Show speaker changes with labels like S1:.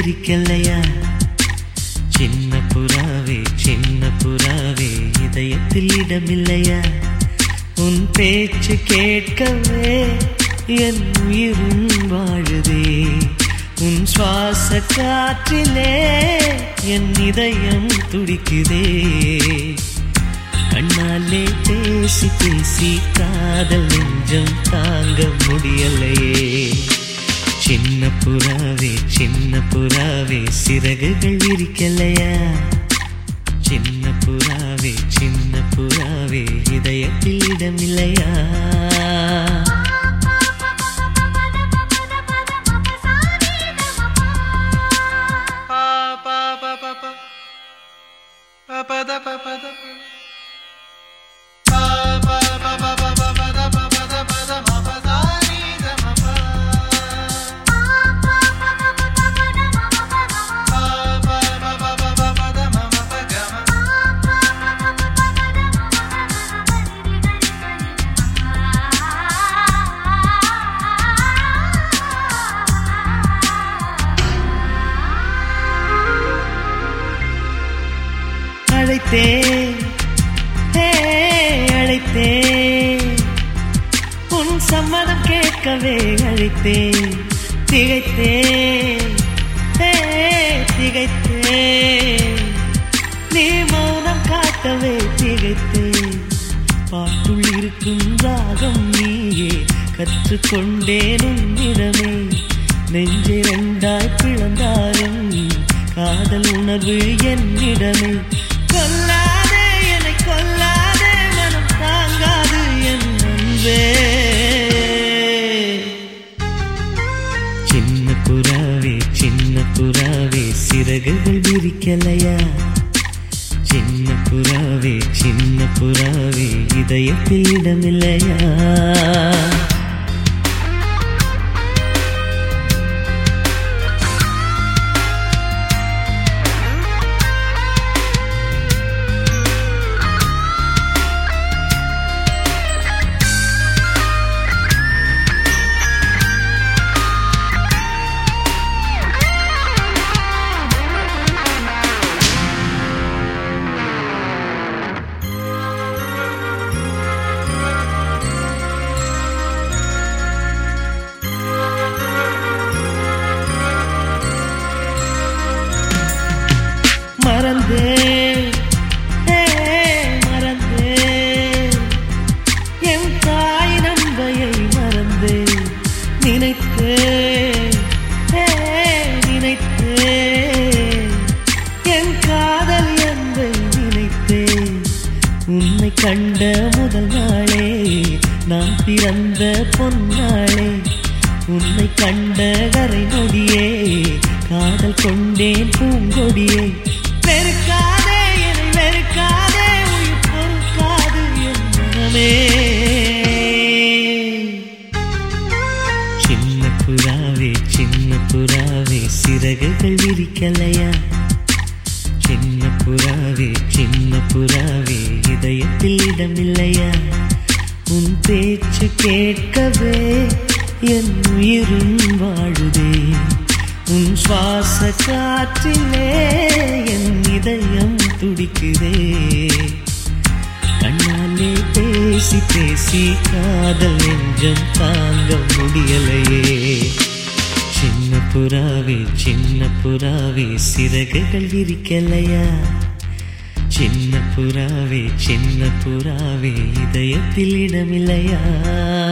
S1: விரிக்கலையா? சின்ன புறாவே இதயத்தில் இடமில்லையா? உன் பேச்சு கேட்கவே என் உயிரும் வாழுதே. உன் சுவாச காற்றிலே என் இதயம் துடிக்குதே. கண்ணாலே பேசி பேசி காதல் நெஞ்சம் தாங்க முடியலையே. சின்ன புறாவே சிறகுகள் விரிக்கலையா? சின்ன புறாவே இதயத்தில் இடமில்லையா? அழைத்தேன் உன் சம்மதம் கேட்கவே அழைத்தேன். திகைத்தேன் நீ மௌனம் காட்டவே திகைத்தேன். பாட்டுள் இருக்கும் ராகம் நீயே கற்றுக்கொண்டேன் உன்னிடமே. நெஞ்சை ரெண்டாய் பிளந்தாலும் காதல் உணர்வு என்னிடமே. கொல்லாதே என்னை கொல்லாதே, மனம் தாங்காது என் அன்பே. சின்ன புறாவே சிறகுகள் விரிக்கலையா? சின்ன புறாவே இதயத்தில் இடமில்லையா? மறந்தேன் என் தாய் நம்பையை மறந்தேன். நினைத்தேன் என் காதல் என்பை நினைத்தேன். உன்னை கண்ட முதல் நாளே நான் பிறந்த பொன்னாளே. உன்னை கண்ட கரை நொடியே காதல் கொண்டேன் பூங்கொடியே. வெறுக்காதே என்னை வெறுக்காதே, உயிர் பொறுக்காது என் மனமே. சின்ன புறாவே சிறகுகள் விரிக்கலையா? சின்ன புறாவே இதயத்தில் இடமில்லையா? உன் பேச்சு கேட்கவே என் உயிரும் வாழுதே. உன் சுவாச காற்றிலே என் இதயம் துடிக்குதே. கண்ணாலே பேசி பேசி காதல் நெஞ்சம் தாங்க முடியலையே. சின்ன புறாவே சிறகுகள் விரிக்கலையா? சின்ன புறாவே இதயத்தில் இடமில்லையா?